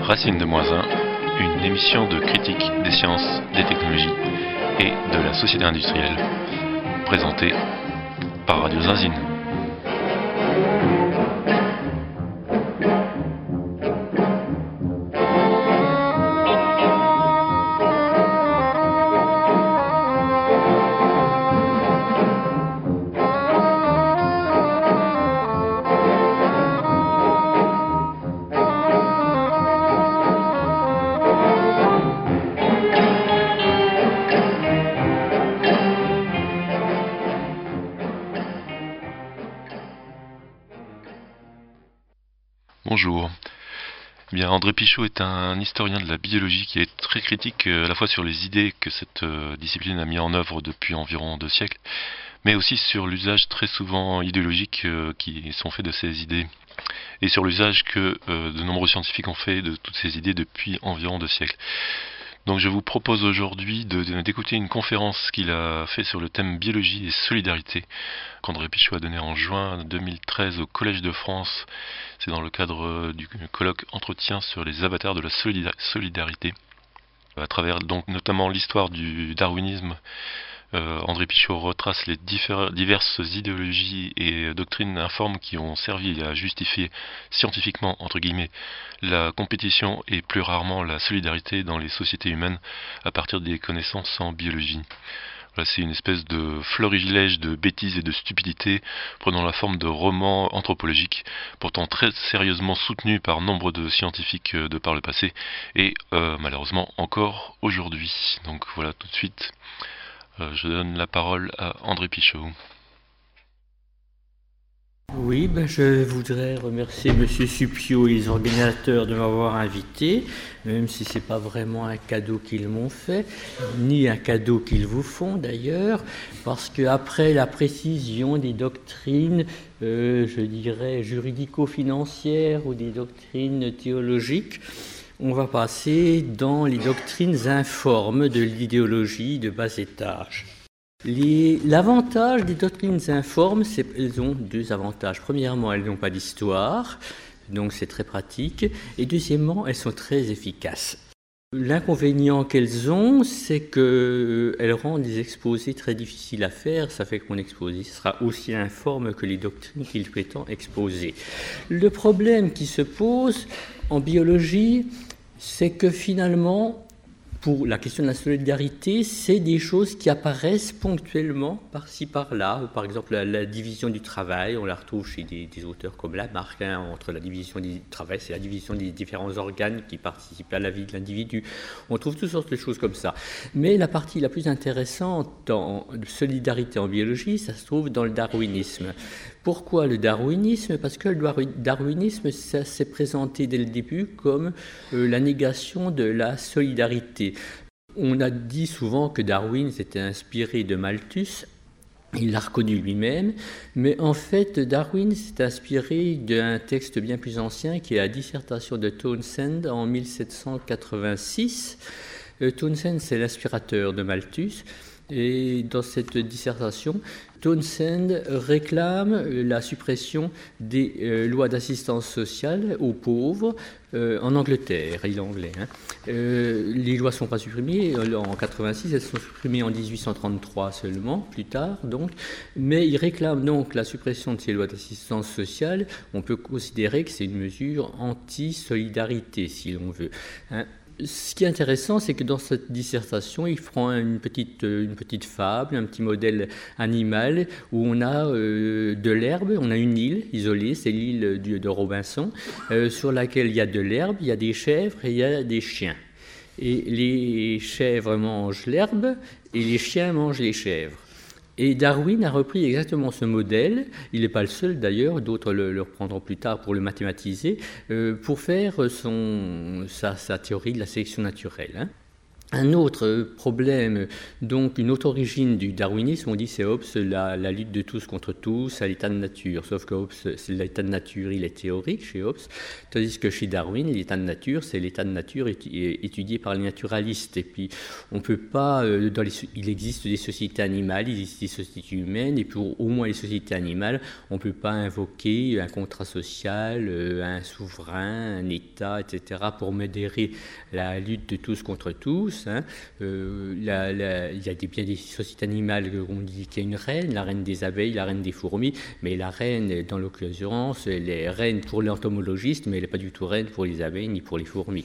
Racine de -1, une émission de critique des sciences, des technologies et de la société industrielle, présentée par Radio Zinzine. Bonjour. Bien, André Pichot est un historien de la biologie qui est très critique à la fois sur les idées que cette discipline a mis en œuvre depuis environ 2 siècles, mais aussi sur l'usage très souvent idéologique qui sont faits de ces idées, et sur l'usage que de nombreux scientifiques ont fait de toutes ces idées depuis environ 2 siècles. Donc je vous propose aujourd'hui d'écouter une conférence qu'il a fait sur le thème biologie et solidarité, qu'André Pichot a donné en juin 2013 au Collège de France. C'est dans le cadre du colloque Entretien sur les avatars de la solidarité. À travers donc notamment l'histoire du darwinisme, André Pichot retrace les diverses idéologies et doctrines informes qui ont servi à justifier scientifiquement, entre guillemets, la compétition et plus rarement la solidarité dans les sociétés humaines à partir des connaissances en biologie. Voilà, c'est une espèce de florilège de bêtises et de stupidités prenant la forme de romans anthropologiques, pourtant très sérieusement soutenus par nombre de scientifiques de par le passé et malheureusement encore aujourd'hui. Donc voilà, tout de suite. Je donne la parole à André Pichot. Oui, je voudrais remercier M. Suppiot et les organisateurs de m'avoir invité, même si ce n'est pas vraiment un cadeau qu'ils m'ont fait, ni un cadeau qu'ils vous font d'ailleurs, parce qu'après la précision des doctrines, je dirais, juridico-financières ou des doctrines théologiques, on va passer dans les doctrines informes de l'idéologie de bas étage. L'avantage des doctrines informes, c'est qu'elles ont 2 avantages. Premièrement, elles n'ont pas d'histoire, donc c'est très pratique. Et deuxièmement, elles sont très efficaces. L'inconvénient qu'elles ont, c'est qu'elles rendent les exposés très difficiles à faire. Ça fait que mon exposé sera aussi informe que les doctrines qu'il prétend exposer. Le problème qui se pose en biologie, c'est que finalement, pour la question de la solidarité, c'est des choses qui apparaissent ponctuellement par-ci par-là. Par exemple, la division du travail, on la retrouve chez des auteurs comme Lamarck. Entre la division du travail, c'est la division des différents organes qui participent à la vie de l'individu. On trouve toutes sortes de choses comme ça. Mais la partie la plus intéressante dans solidarité en biologie, ça se trouve dans le darwinisme. Pourquoi le darwinisme ? Parce que le darwinisme, ça s'est présenté dès le début comme la négation de la solidarité. On a dit souvent que Darwin s'était inspiré de Malthus, il l'a reconnu lui-même, mais en fait Darwin s'est inspiré d'un texte bien plus ancien qui est la dissertation de Townsend en 1786. Townsend, c'est l'inspirateur de Malthus. Et dans cette dissertation, Townsend réclame la suppression des lois d'assistance sociale aux pauvres en Angleterre. Il est anglais. Les lois ne sont pas supprimées en 1986, elles sont supprimées en 1833 seulement, plus tard donc. Mais il réclame donc la suppression de ces lois d'assistance sociale. On peut considérer que c'est une mesure anti-solidarité, si l'on veut. Ce qui est intéressant, c'est que dans cette dissertation, il prend une petite fable, un petit modèle animal, où on a de l'herbe, on a une île isolée, c'est l'île de Robinson, sur laquelle il y a de l'herbe, il y a des chèvres et il y a des chiens. Et les chèvres mangent l'herbe et les chiens mangent les chèvres. Et Darwin a repris exactement ce modèle, il n'est pas le seul d'ailleurs, d'autres le reprendront plus tard pour le mathématiser, pour faire sa théorie de la sélection naturelle. Un autre problème, donc une autre origine du darwinisme, on dit c'est Hobbes, la lutte de tous contre tous à l'état de nature. Sauf que Hobbes, l'état de nature, il est théorique chez Hobbes, tandis que chez Darwin, l'état de nature, c'est l'état de nature étudié par les naturalistes. Et puis, on peut pas, il existe des sociétés animales, il existe des sociétés humaines, et pour au moins les sociétés animales, on ne peut pas invoquer un contrat social, un souverain, un État, etc., pour modérer la lutte de tous contre tous. Il y a bien des sociétés animales où on dit qu'il y a une reine, la reine des abeilles, la reine des fourmis, mais la reine, dans l'occurrence, elle est reine pour l'entomologiste, mais elle n'est pas du tout reine pour les abeilles ni pour les fourmis.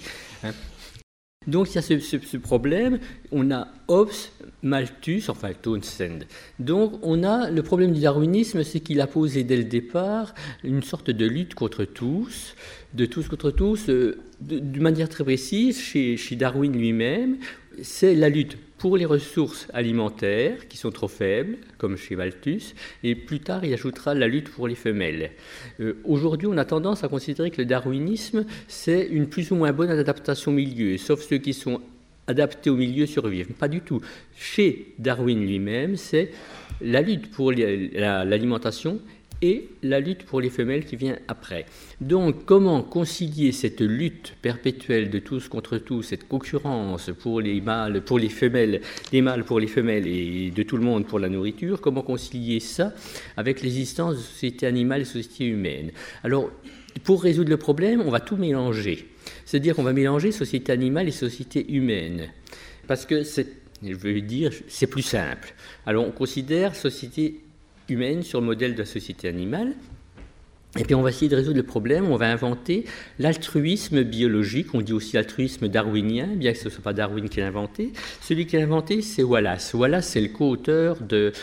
Donc il y a ce problème, on a Hobbes, Malthus, enfin Townsend. Donc on a le problème du darwinisme, c'est qu'il a posé dès le départ une sorte de lutte contre tous, de tous contre tous, d'une manière très précise, chez Darwin lui-même, c'est la lutte pour les ressources alimentaires qui sont trop faibles, comme chez Malthus, et plus tard il ajoutera la lutte pour les femelles. Aujourd'hui on a tendance à considérer que le darwinisme c'est une plus ou moins bonne adaptation au milieu, sauf ceux qui sont adaptés au milieu survivent. Pas du tout. Chez Darwin lui-même, c'est la lutte pour l'alimentation et la lutte pour les femelles qui vient après. Donc, comment concilier cette lutte perpétuelle de tous contre tous, cette concurrence pour les mâles, pour les femelles, des mâles pour les femelles et de tout le monde pour la nourriture, comment concilier ça avec l'existence de sociétés animales et sociétés humaines? Alors, pour résoudre le problème, on va tout mélanger. C'est-à-dire qu'on va mélanger société animale et société humaine. Parce que c'est plus simple. Alors, on considère société humaine sur le modèle de la société animale. Et puis on va essayer de résoudre le problème, on va inventer l'altruisme biologique, on dit aussi altruisme darwinien, bien que ce ne soit pas Darwin qui l'a inventé. Celui qui l'a inventé, c'est Wallace. Wallace, c'est le co-auteur de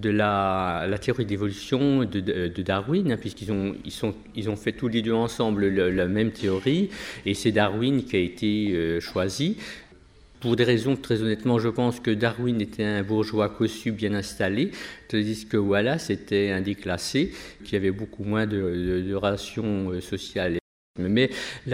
la théorie d'évolution de Darwin, puisqu'ils ont fait tous les deux ensemble la même théorie, et c'est Darwin qui a été choisi. Pour des raisons, très honnêtement, je pense que Darwin était un bourgeois cossu bien installé, tandis que Wallace était un déclassé qui avait beaucoup moins de relations sociales. Mais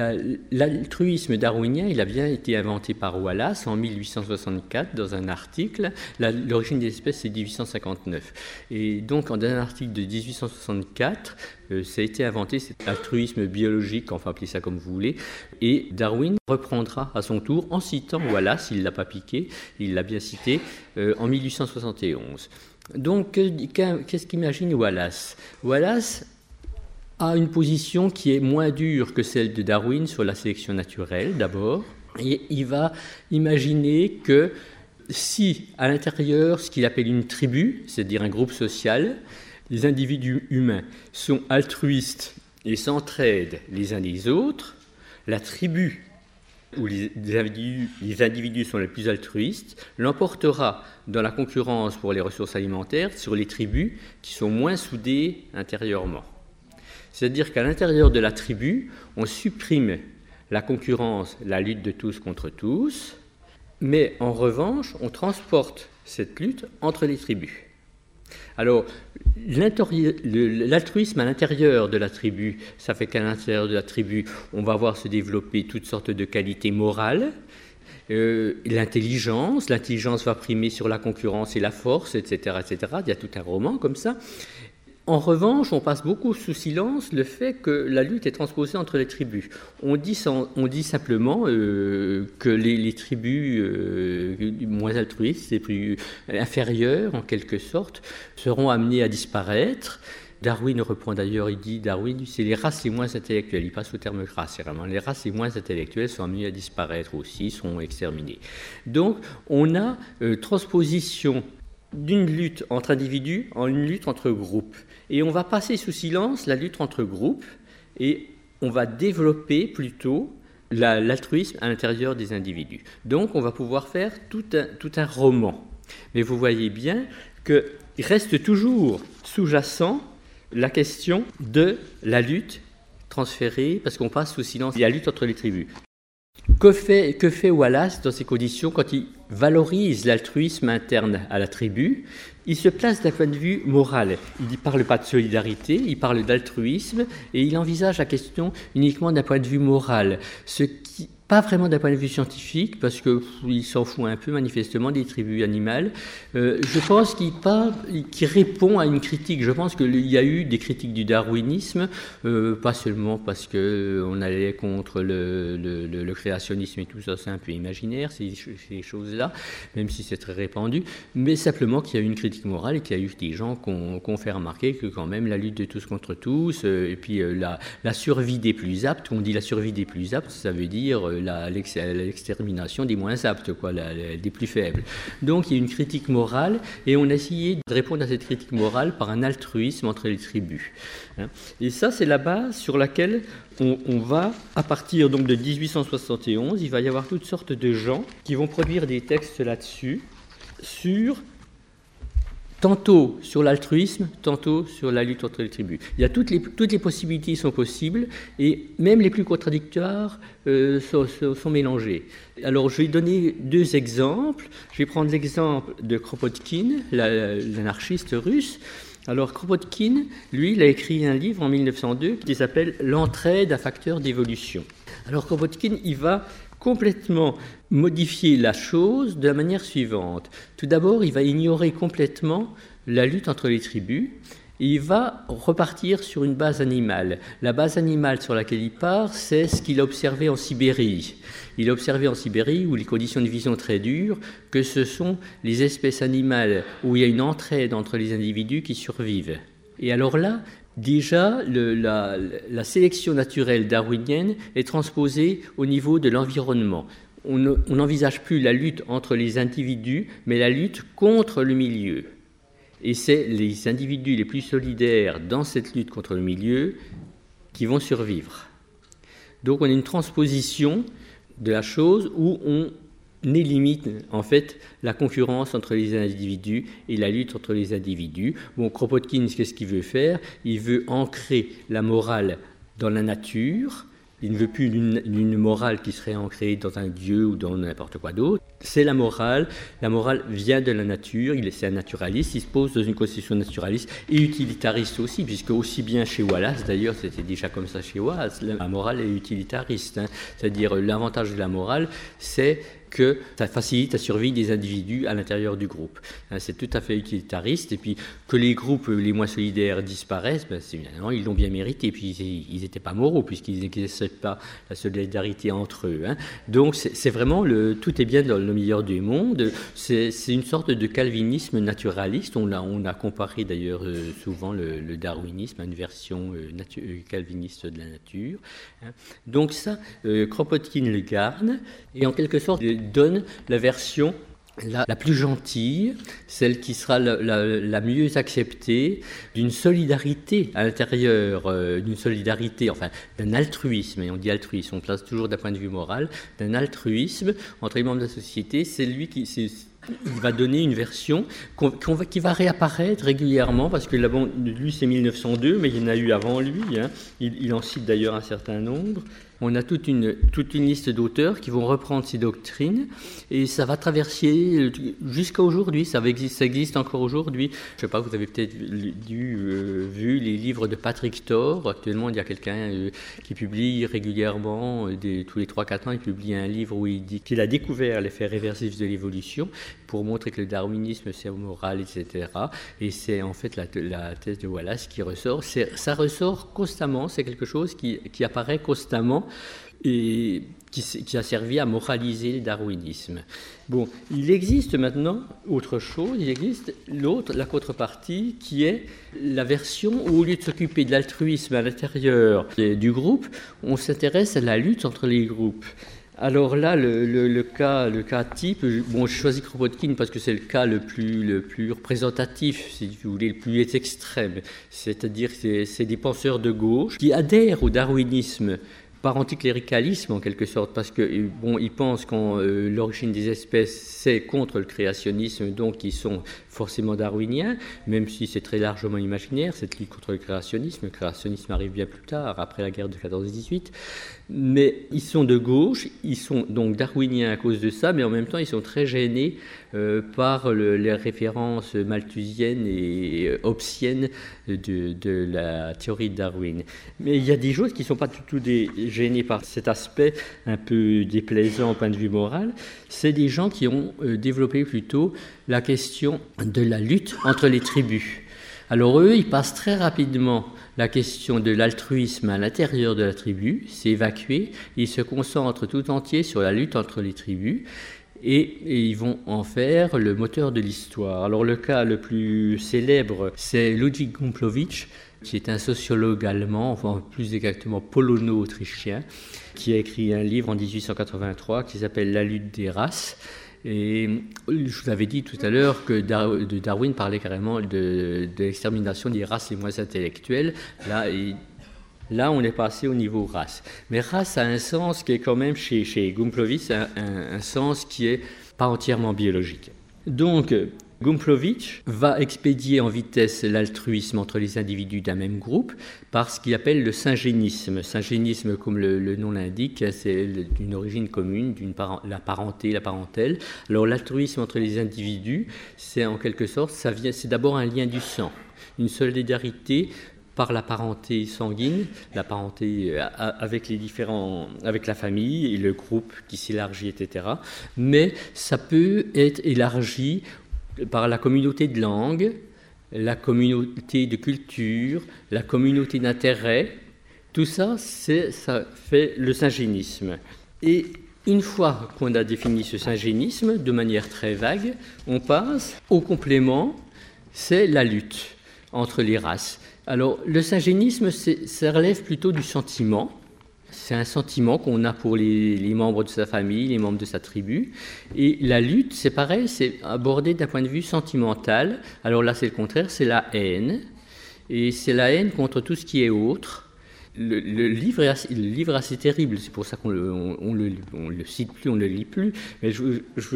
l'altruisme darwinien, il a bien été inventé par Wallace en 1864 dans un article. L'origine des espèces, c'est 1859. Et donc, dans un article de 1864, ça a été inventé, cet altruisme biologique, enfin appelez ça comme vous voulez, et Darwin reprendra à son tour en citant Wallace, il ne l'a pas piqué, il l'a bien cité, en 1871. Donc, qu'est-ce qu'imagine Wallace? Wallace a une position qui est moins dure que celle de Darwin sur la sélection naturelle, d'abord, et il va imaginer que si, à l'intérieur, ce qu'il appelle une tribu, c'est-à-dire un groupe social, les individus humains sont altruistes et s'entraident les uns les autres, la tribu où les individus sont les plus altruistes l'emportera dans la concurrence pour les ressources alimentaires sur les tribus qui sont moins soudées intérieurement. C'est-à-dire qu'à l'intérieur de la tribu, on supprime la concurrence, la lutte de tous contre tous, mais en revanche, on transporte cette lutte entre les tribus. Alors, l'altruisme à l'intérieur de la tribu, ça fait qu'à l'intérieur de la tribu, on va voir se développer toutes sortes de qualités morales, l'intelligence va primer sur la concurrence et la force, etc., etc. Il y a tout un roman comme ça. En revanche, on passe beaucoup sous silence le fait que la lutte est transposée entre les tribus. On dit simplement que les tribus moins altruistes, les plus inférieures en quelque sorte, seront amenées à disparaître. Darwin reprend d'ailleurs, il dit, Darwin, c'est les races les moins intellectuelles, il passe au terme race, c'est vraiment les races les moins intellectuelles sont amenées à disparaître aussi, sont exterminées. Donc on a transposition d'une lutte entre individus en une lutte entre groupes. Et on va passer sous silence la lutte entre groupes et on va développer plutôt l'altruisme à l'intérieur des individus. Donc on va pouvoir faire tout un roman. Mais vous voyez bien qu'il reste toujours sous-jacent la question de la lutte transférée, parce qu'on passe sous silence la lutte entre les tribus. Que fait Wallace dans ces conditions quand il valorise l'altruisme interne à la tribu, il se place d'un point de vue moral. Il ne parle pas de solidarité, il parle d'altruisme et il envisage la question uniquement d'un point de vue moral, ce qui pas vraiment d'un point de vue scientifique, parce qu'il s'en fout un peu manifestement des tribus animales. Je pense qu'il répond à une critique. Je pense qu'il y a eu des critiques du darwinisme, pas seulement parce qu'on allait contre le créationnisme et tout ça, c'est un peu imaginaire, ces choses-là, même si c'est très répandu, mais simplement qu'il y a eu une critique morale et qu'il y a eu des gens qui ont fait remarquer que quand même la lutte de tous contre tous, et puis la survie des plus aptes, on dit la survie des plus aptes, ça veut dire l'extermination des moins aptes, des plus faibles. Donc il y a une critique morale et on a essayé de répondre à cette critique morale par un altruisme entre les tribus. Et ça, c'est la base sur laquelle on va, à partir donc de 1871, il va y avoir toutes sortes de gens qui vont produire des textes là-dessus, tantôt sur l'altruisme, tantôt sur la lutte entre les tribus. Il y a toutes les possibilités sont possibles et même les plus contradictoires sont mélangées. Alors je vais donner deux exemples. Je vais prendre l'exemple de Kropotkin, l'anarchiste russe. Alors Kropotkin, lui, il a écrit un livre en 1902 qui s'appelle « L'entraide à facteur d'évolution ». Alors Kropotkin, il va complètement modifier la chose de la manière suivante. Tout d'abord, il va ignorer complètement la lutte entre les tribus et il va repartir sur une base animale. La base animale sur laquelle il part, c'est ce qu'il a observé en Sibérie. Il a observé en Sibérie, où les conditions de vie sont très dures, que ce sont les espèces animales où il y a une entraide entre les individus qui survivent. Et alors là, déjà, la sélection naturelle darwinienne est transposée au niveau de l'environnement. On n'envisage plus la lutte entre les individus, mais la lutte contre le milieu. Et c'est les individus les plus solidaires dans cette lutte contre le milieu qui vont survivre. Donc on a une transposition de la chose où on élimine en fait la concurrence entre les individus et la lutte entre les individus. Bon, Kropotkin, qu'est-ce qu'il veut faire ? Il veut ancrer la morale dans la nature. Il ne veut plus d'une morale qui serait ancrée dans un dieu ou dans n'importe quoi d'autre. C'est la morale. La morale vient de la nature. C'est un naturaliste. Il se pose dans une conception naturaliste et utilitariste aussi, puisque aussi bien chez Wallace, d'ailleurs, c'était déjà comme ça chez Wallace, la morale est utilitariste. C'est-à-dire l'avantage de la morale, c'est que ça facilite la survie des individus à l'intérieur du groupe. C'est tout à fait utilitariste. Et puis que les groupes les moins solidaires disparaissent, évidemment, ils l'ont bien mérité. Et puis ils n'étaient pas moraux, puisqu'ils n'exerçaient pas la solidarité entre eux. Donc c'est vraiment tout est bien dans le meilleur des mondes. C'est une sorte de calvinisme naturaliste. On a comparé d'ailleurs souvent le darwinisme à une version calviniste de la nature. Donc ça, Kropotkin le garde, et en quelque sorte donne la version la plus gentille, celle qui sera la mieux acceptée, d'une solidarité à l'intérieur, d'une solidarité, enfin d'un altruisme, et on dit altruisme, on place toujours d'un point de vue moral, d'un altruisme entre les membres de la société. C'est lui qui il va donner une version qui va réapparaître régulièrement, parce que là, bon, lui c'est 1902, mais il y en a eu avant lui, il en cite d'ailleurs un certain nombre. On a toute une liste d'auteurs qui vont reprendre ces doctrines, et ça va traverser jusqu'à aujourd'hui, ça existe encore aujourd'hui. Je ne sais pas, vous avez peut-être vu les livres de Patrick Thor. Actuellement, il y a quelqu'un qui publie régulièrement, tous les 3-4 ans, il publie un livre où il dit qu'il a découvert l'effet réversif de l'évolution pour montrer que le darwinisme c'est moral, etc. Et c'est en fait la thèse de Wallace qui ressort. Ça ressort constamment, c'est quelque chose qui apparaît constamment et qui a servi à moraliser le darwinisme. Bon, il existe maintenant autre chose, il existe la contrepartie, qui est la version où, au lieu de s'occuper de l'altruisme à l'intérieur du groupe, on s'intéresse à la lutte entre les groupes. Alors là, le cas type, bon, je choisis Kropotkin parce que c'est le cas le plus représentatif, si vous voulez, le plus extrême. C'est-à-dire que c'est des penseurs de gauche qui adhèrent au darwinisme par anticléricalisme en quelque sorte, parce que ils pensent que l'origine des espèces c'est contre le créationnisme, donc ils sont forcément darwiniens, même si c'est très largement imaginaire cette lutte contre le créationnisme arrive bien plus tard, après la guerre de 14-18, mais ils sont de gauche, ils sont donc darwiniens à cause de ça, mais en même temps ils sont très gênés par les références malthusiennes et hobbesiennes de la théorie de Darwin. Mais il y a des choses qui ne sont pas du tout gênés par cet aspect un peu déplaisant au point de vue moral. C'est des gens qui ont développé plutôt la question de la lutte entre les tribus. Alors eux, ils passent très rapidement la question de l'altruisme à l'intérieur de la tribu, c'est évacué, ils se concentrent tout entier sur la lutte entre les tribus, et ils vont en faire le moteur de l'histoire. Alors le cas le plus célèbre, c'est Ludwig Gumplowicz, qui est un sociologue allemand, enfin plus exactement polono-autrichien, qui a écrit un livre en 1883 qui s'appelle « La lutte des races ». Et je vous avais dit tout à l'heure que Darwin parlait carrément de l'extermination des races les moins intellectuelles. Là, on est passé au niveau race. Mais race a un sens qui est quand même, chez Gumplowicz, un sens qui n'est pas entièrement biologique. Donc, Gumplowicz va expédier en vitesse l'altruisme entre les individus d'un même groupe par ce qu'il appelle le syngénisme. Syngénisme, comme le nom l'indique, c'est d'une origine commune, la parenté, la parentèle. Alors l'altruisme entre les individus, c'est en quelque sorte, c'est d'abord un lien du sang, une solidarité par la parenté sanguine, la parenté avec la famille et le groupe qui s'élargit, etc. Mais ça peut être élargi par la communauté de langue, la communauté de culture, la communauté d'intérêt. Tout ça, ça fait le syngénisme. Et une fois qu'on a défini ce syngénisme de manière très vague, on passe au complément, c'est la lutte entre les races. Alors, le syngénisme, ça relève plutôt du sentiment. C'est un sentiment qu'on a pour les membres de sa famille, les membres de sa tribu. Et la lutte, c'est pareil, c'est abordé d'un point de vue sentimental. Alors là, c'est le contraire, c'est la haine. Et c'est la haine contre tout ce qui est autre. Le livre est assez terrible, c'est pour ça qu'on le cite plus, on ne le lit plus. Mais je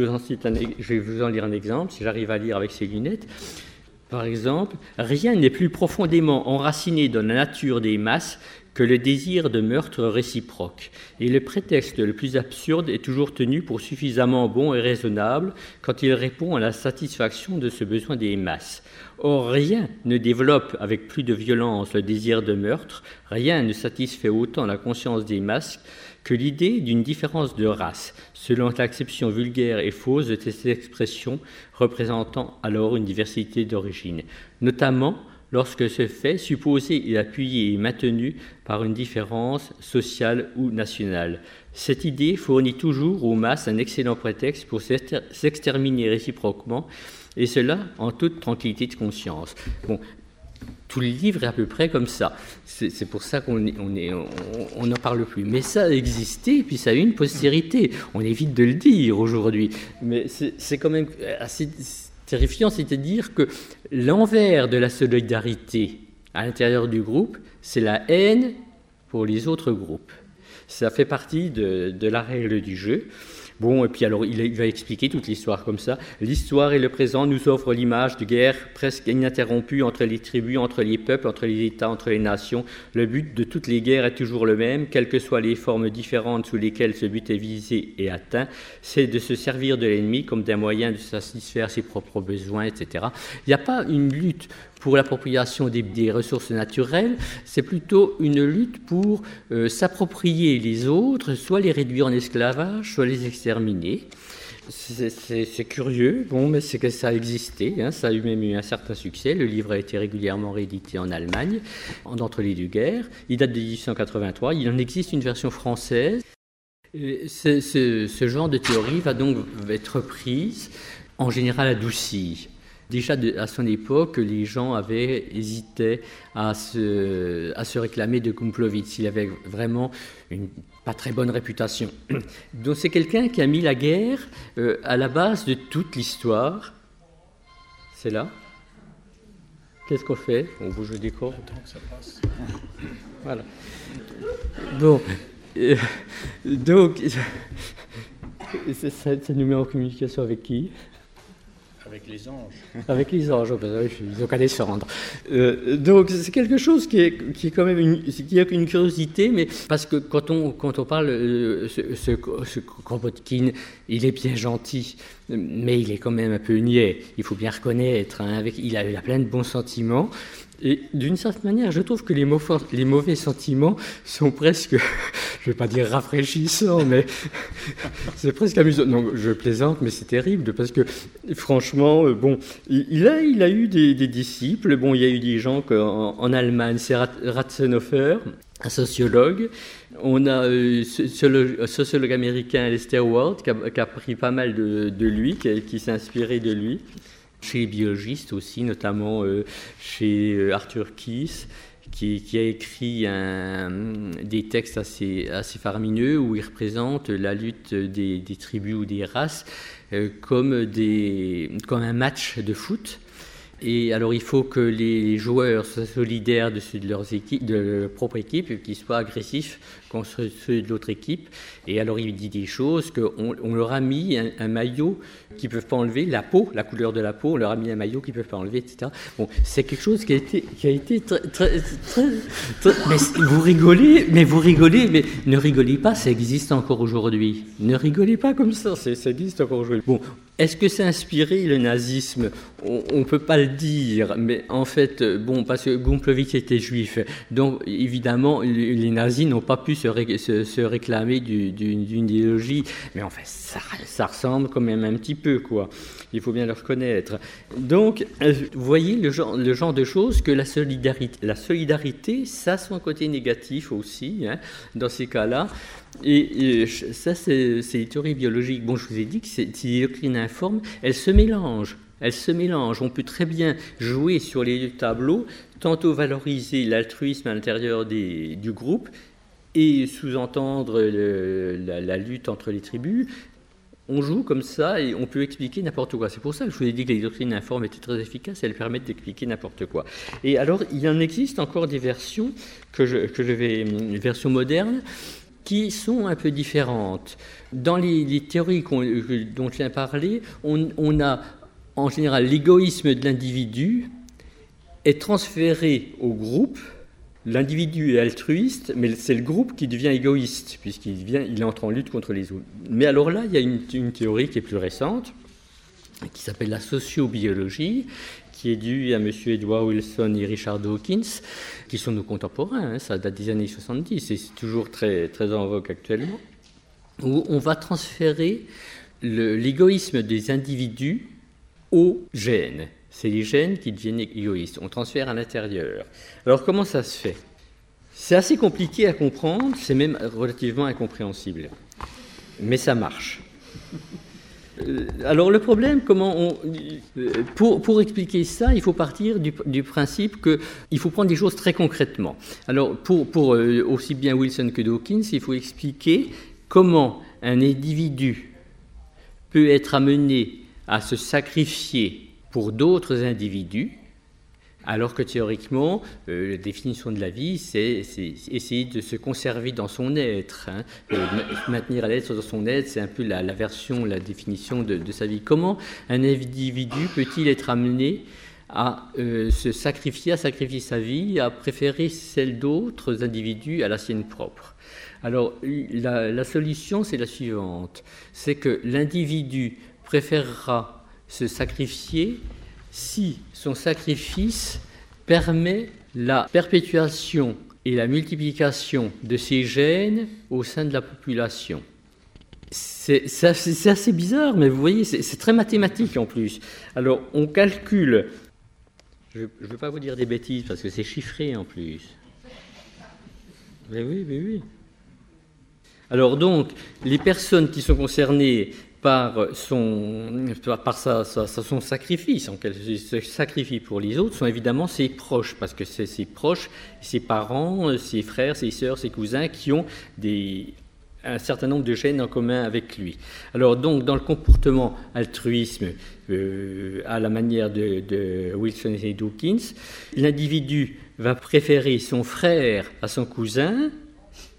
vais vous en lire un exemple, si j'arrive à lire avec ces lunettes. Par exemple, rien n'est plus profondément enraciné dans la nature des masses que le désir de meurtre réciproque. Et le prétexte le plus absurde est toujours tenu pour suffisamment bon et raisonnable quand il répond à la satisfaction de ce besoin des masses. Or, rien ne développe avec plus de violence le désir de meurtre, rien ne satisfait autant la conscience des masses que l'idée d'une différence de race, selon l'acception vulgaire et fausse de cette expression représentant alors une diversité d'origine, notamment lorsque ce fait supposé est appuyé et maintenu par une différence sociale ou nationale. Cette idée fournit toujours aux masses un excellent prétexte pour s'exterminer réciproquement, et cela en toute tranquillité de conscience. Bon, tout le livre est à peu près comme ça. C'est pour ça qu'on n'en parle plus. Mais ça a existé, et puis ça a eu une postérité. On évite de le dire aujourd'hui. Mais c'est quand même assez terrifiant, c'est-à-dire que l'envers de la solidarité à l'intérieur du groupe, c'est la haine pour les autres groupes. Ça fait partie de la règle du jeu. Bon, et puis alors il va expliquer toute l'histoire comme ça. L'histoire et le présent nous offrent l'image de guerre presque ininterrompue entre les tribus, entre les peuples, entre les États, entre les nations. Le but de toutes les guerres est toujours le même, quelles que soient les formes différentes sous lesquelles ce but est visé et atteint, c'est de se servir de l'ennemi comme d'un moyen de satisfaire ses propres besoins, etc. Il n'y a pas une lutte pour l'appropriation des ressources naturelles, c'est plutôt une lutte pour s'approprier les autres, soit les réduire en esclavage, soit les exterminer. C'est curieux, bon, mais c'est que ça a existé, hein, ça a même eu un certain succès. Le livre a été régulièrement réédité en Allemagne, entre les deux guerres. Il date de 1883, il en existe une version française. Ce genre de théorie va donc être prise, en général adoucie. Déjà à son époque, les gens hésitaient à se réclamer de Gumplowicz. Il avait vraiment une pas très bonne réputation. Donc c'est quelqu'un qui a mis la guerre à la base de toute l'histoire. C'est là. Qu'est-ce qu'on fait? On bouge le décor. Tant que ça passe. Voilà. Bon. Donc, ça nous met en communication avec qui ? Avec les anges. Avec les anges, ils n'ont qu'à descendre. Donc c'est quelque chose qui est quand même une curiosité, mais parce que quand on parle, ce Kropotkin, il est bien gentil, mais il est quand même un peu niais, il faut bien reconnaître, hein, il a plein de bons sentiments. Et d'une certaine manière, je trouve que les mauvais sentiments sont presque, je ne vais pas dire rafraîchissants, mais c'est presque amusant. Non, je plaisante, mais c'est terrible, parce que franchement, bon, il a eu des disciples. Bon, il y a eu des gens en Allemagne, c'est Ratzenhofer, un sociologue. On a un sociologue américain, Lester Ward, qui a pris pas mal de lui, qui s'est inspiré de lui. Chez les biologistes aussi, notamment chez Arthur Keith, qui a écrit des textes assez faramineux où il représente la lutte des tribus ou des races comme un match de foot. Et alors il faut que les joueurs soient solidaires de ceux de leur propre équipe et qu'ils soient agressifs contre ceux de l'autre équipe. Et alors il dit des choses qu'on leur a mis un maillot qu'ils ne peuvent pas enlever, la couleur de la peau, on leur a mis un maillot qu'ils ne peuvent pas enlever, etc. Bon, c'est quelque chose qui a été très mais vous rigolez, mais ne rigolez pas, ça existe encore aujourd'hui. Ne rigolez pas comme ça existe encore aujourd'hui. Bon, est-ce que ça a inspiré le nazisme ? On ne peut pas le dire, mais en fait, bon, parce que Gomplowicz était juif, donc évidemment, les nazis n'ont pas pu se réclamer d'une idéologie, mais en fait, ça ressemble quand même un petit peu, quoi. Il faut bien le reconnaître. Donc, vous voyez le genre de choses que la solidarité, ça a son côté négatif aussi, hein, dans ces cas-là. Et ça, c'est les théories biologiques. Bon, je vous ai dit que ces doctrines informes, elles se mélangent. On peut très bien jouer sur les deux tableaux, tantôt valoriser l'altruisme à l'intérieur du groupe et sous-entendre la lutte entre les tribus. On joue comme ça et on peut expliquer n'importe quoi. C'est pour ça que je vous ai dit que les doctrines informes étaient très efficaces, elles permettent d'expliquer n'importe quoi. Et alors, il en existe encore des versions versions modernes, qui sont un peu différentes. Dans les théories dont je viens de parler, on a en général l'égoïsme de l'individu est transféré au groupe. L'individu est altruiste, mais c'est le groupe qui devient égoïste, puisqu'il entre en lutte contre les autres. Mais alors là, il y a une théorie qui est plus récente, qui s'appelle la sociobiologie, qui est due à M. Edward Wilson et Richard Dawkins, qui sont nos contemporains, hein, ça date des années 70, et c'est toujours très, très en vogue actuellement, où on va transférer l'égoïsme des individus aux gènes. C'est les gènes qui deviennent égoïstes. On transfère à l'intérieur. Alors, comment ça se fait ? C'est assez compliqué à comprendre, c'est même relativement incompréhensible. Mais ça marche. Alors, le problème, pour expliquer ça, il faut partir du principe qu'il faut prendre des choses très concrètement. Alors, pour aussi bien Wilson que Dawkins, il faut expliquer comment un individu peut être amené à se sacrifier pour d'autres individus, alors que théoriquement, la définition de la vie, c'est essayer de se conserver dans son être, hein. Maintenir l'être dans son être, c'est un peu la définition de sa vie. Comment un individu peut-il être amené à se sacrifier, à sacrifier sa vie, à préférer celle d'autres individus à la sienne propre ? Alors, la solution, c'est la suivante, c'est que l'individu préférera se sacrifier si son sacrifice permet la perpétuation et la multiplication de ces gènes au sein de la population. C'est assez bizarre, mais vous voyez, c'est très mathématique en plus. Alors, on calcule, je ne veux pas vous dire des bêtises parce que c'est chiffré en plus. Mais oui. Alors donc, les personnes qui sont concernées par son sacrifice, en qu'elle se sacrifie pour les autres, sont évidemment ses proches, parce que c'est ses proches, ses parents, ses frères, ses sœurs, ses cousins qui ont un certain nombre de gènes en commun avec lui. Alors donc, dans le comportement altruisme, à la manière de Wilson et Dawkins, l'individu va préférer son frère à son cousin,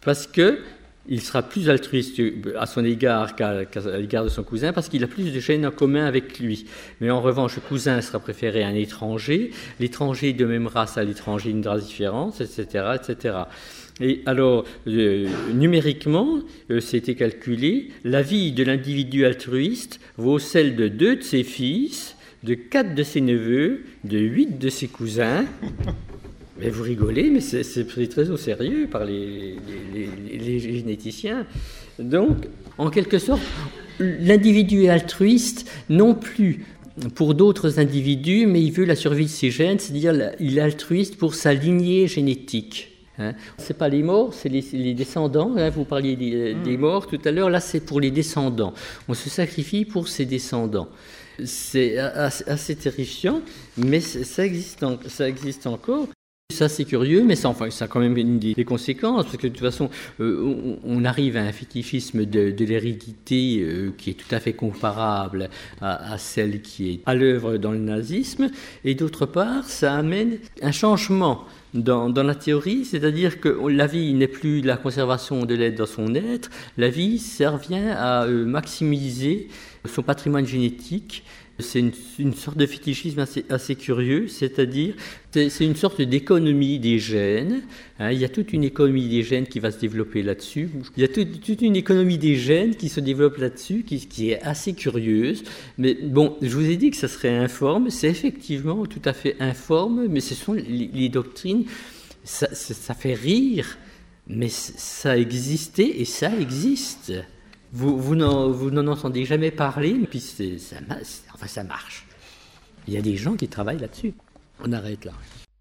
parce que il sera plus altruiste à son égard qu'à l'égard de son cousin, parce qu'il a plus de gènes en commun avec lui. Mais en revanche, le cousin sera préféré à un étranger, l'étranger de même race à l'étranger d'une race différente, etc., etc. Et alors, numériquement, c'était calculé, la vie de l'individu altruiste vaut celle de 2 de ses fils, de 4 de ses neveux, de 8 de ses cousins. Mais vous rigolez, mais c'est pris très au sérieux par les généticiens. Donc, en quelque sorte, l'individu est altruiste, non plus pour d'autres individus, mais il veut la survie de ses gènes, c'est-à-dire il est altruiste pour sa lignée génétique. C'est pas les morts, c'est les descendants. Vous parliez des morts tout à l'heure, là c'est pour les descendants. On se sacrifie pour ses descendants. C'est assez terrifiant, mais ça existe encore. Ça c'est curieux, mais ça a quand même des conséquences, parce que de toute façon, on arrive à un fétichisme de l'hérédité qui est tout à fait comparable à celle qui est à l'œuvre dans le nazisme, et d'autre part, ça amène un changement dans la théorie, c'est-à-dire que la vie n'est plus la conservation de l'être dans son être, la vie, ça revient à maximiser son patrimoine génétique. C'est une sorte de fétichisme assez curieux, c'est-à-dire c'est une sorte d'économie des gènes. Il y a toute une économie des gènes qui va se développer là-dessus. Il y a toute une économie des gènes qui se développe là-dessus, qui est assez curieuse. Mais bon, je vous ai dit que ça serait informe. C'est effectivement tout à fait informe, mais ce sont les doctrines. Ça fait rire, mais ça existait et ça existe. Vous n'en entendez jamais parler, puis ça marche. Il y a des gens qui travaillent là-dessus. On arrête là.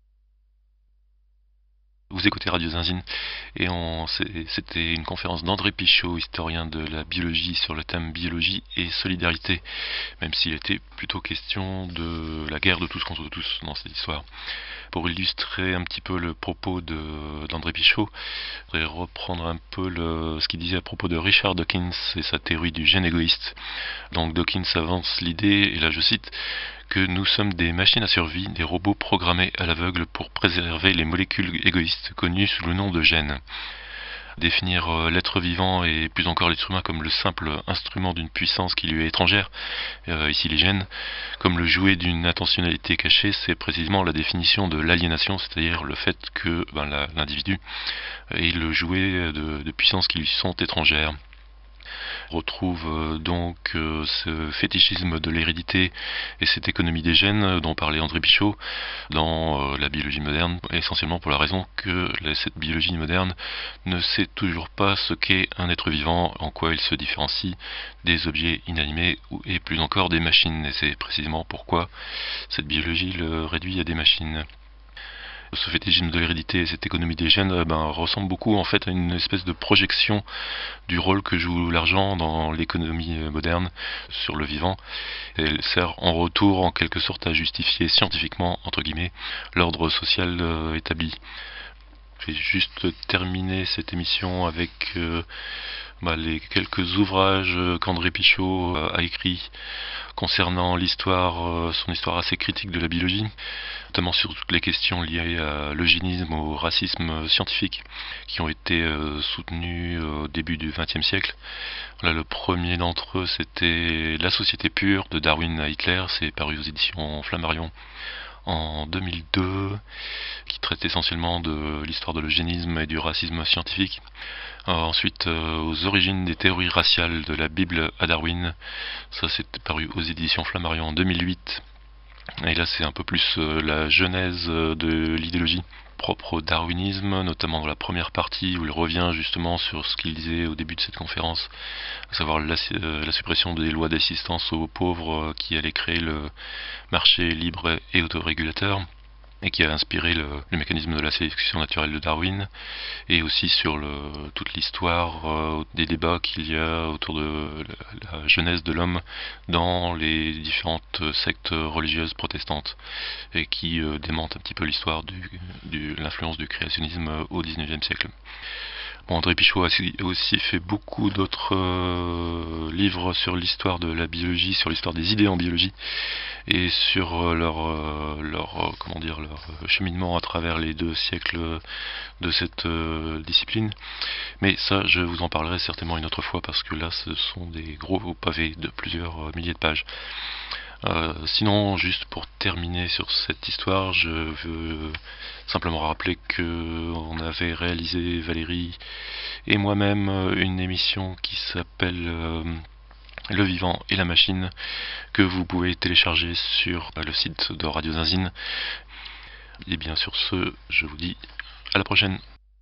Vous écoutez Radio Zinzine, et c'était une conférence d'André Pichot, historien de la biologie, sur le thème biologie et solidarité, même s'il était plutôt question de la guerre de tous contre tous dans cette histoire. Pour illustrer un petit peu le propos d'André Pichot, je voudrais reprendre un peu ce qu'il disait à propos de Richard Dawkins et sa théorie du gène égoïste. Donc Dawkins avance l'idée, et là je cite, que nous sommes des machines à survie, des robots programmés à l'aveugle pour préserver les molécules égoïstes connues sous le nom de gènes. Définir l'être vivant et plus encore l'être humain comme le simple instrument d'une puissance qui lui est étrangère, ici les gènes, comme le jouet d'une intentionnalité cachée, c'est précisément la définition de l'aliénation, c'est-à-dire le fait que l'individu est le jouet de puissances qui lui sont étrangères. On retrouve donc ce fétichisme de l'hérédité et cette économie des gènes dont parlait André Pichot dans la biologie moderne, essentiellement pour la raison que cette biologie moderne ne sait toujours pas ce qu'est un être vivant, en quoi il se différencie des objets inanimés et plus encore des machines, et c'est précisément pourquoi cette biologie le réduit à des machines. Ce fétichisme de l'hérédité et cette économie des gènes ressemble beaucoup en fait à une espèce de projection du rôle que joue l'argent dans l'économie moderne sur le vivant. Et elle sert en retour en quelque sorte à justifier scientifiquement, entre guillemets, l'ordre social établi. Je vais juste terminer cette émission avec les quelques ouvrages qu'André Pichot a écrits concernant son histoire assez critique de la biologie, notamment sur toutes les questions liées à l'eugénisme, au racisme scientifique, qui ont été soutenus au début du XXe siècle. Le premier d'entre eux, c'était La société pure de Darwin à Hitler, c'est paru aux éditions Flammarion en 2002, qui traite essentiellement de l'histoire de l'eugénisme et du racisme scientifique. Ensuite, aux origines des théories raciales de la Bible à Darwin, ça c'est paru aux éditions Flammarion en 2008. Et là c'est un peu plus la genèse de l'idéologie propre au darwinisme, notamment dans la première partie où il revient justement sur ce qu'il disait au début de cette conférence, à savoir la suppression des lois d'assistance aux pauvres qui allaient créer le marché libre et autorégulateur, et qui a inspiré le mécanisme de la sélection naturelle de Darwin, et aussi sur toute l'histoire des débats qu'il y a autour de la genèse de l'homme dans les différentes sectes religieuses protestantes, et qui démentent un petit peu l'histoire de l'influence du créationnisme au XIXe siècle. André Pichot a aussi fait beaucoup d'autres livres sur l'histoire de la biologie, sur l'histoire des idées en biologie, et sur leur cheminement à travers les 2 siècles de cette discipline. Mais ça, je vous en parlerai certainement une autre fois parce que là, ce sont des gros pavés de plusieurs milliers de pages. Sinon, juste pour terminer sur cette histoire, je veux simplement rappeler que on avait réalisé, Valérie et moi-même, une émission qui s'appelle Le Vivant et la Machine, que vous pouvez télécharger sur le site de Radio Zinzine. Et bien sur ce, je vous dis à la prochaine.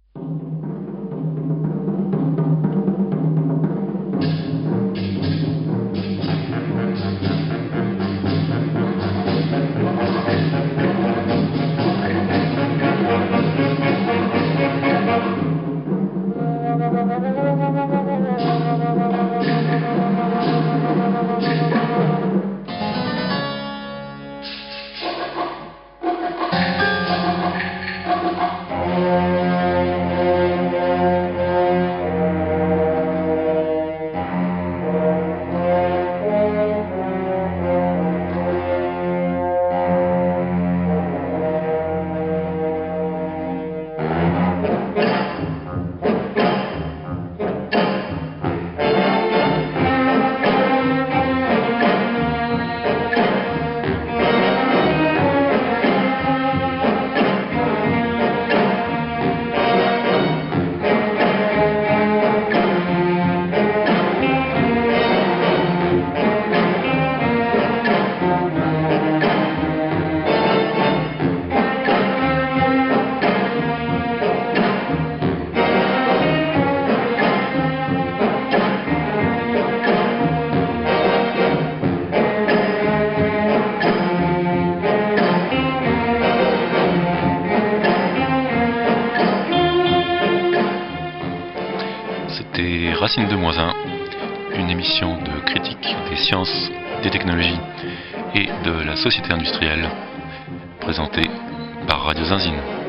Racine de Moisin, une émission de critique des sciences, des technologies et de la société industrielle, présentée par Radio Zinzine.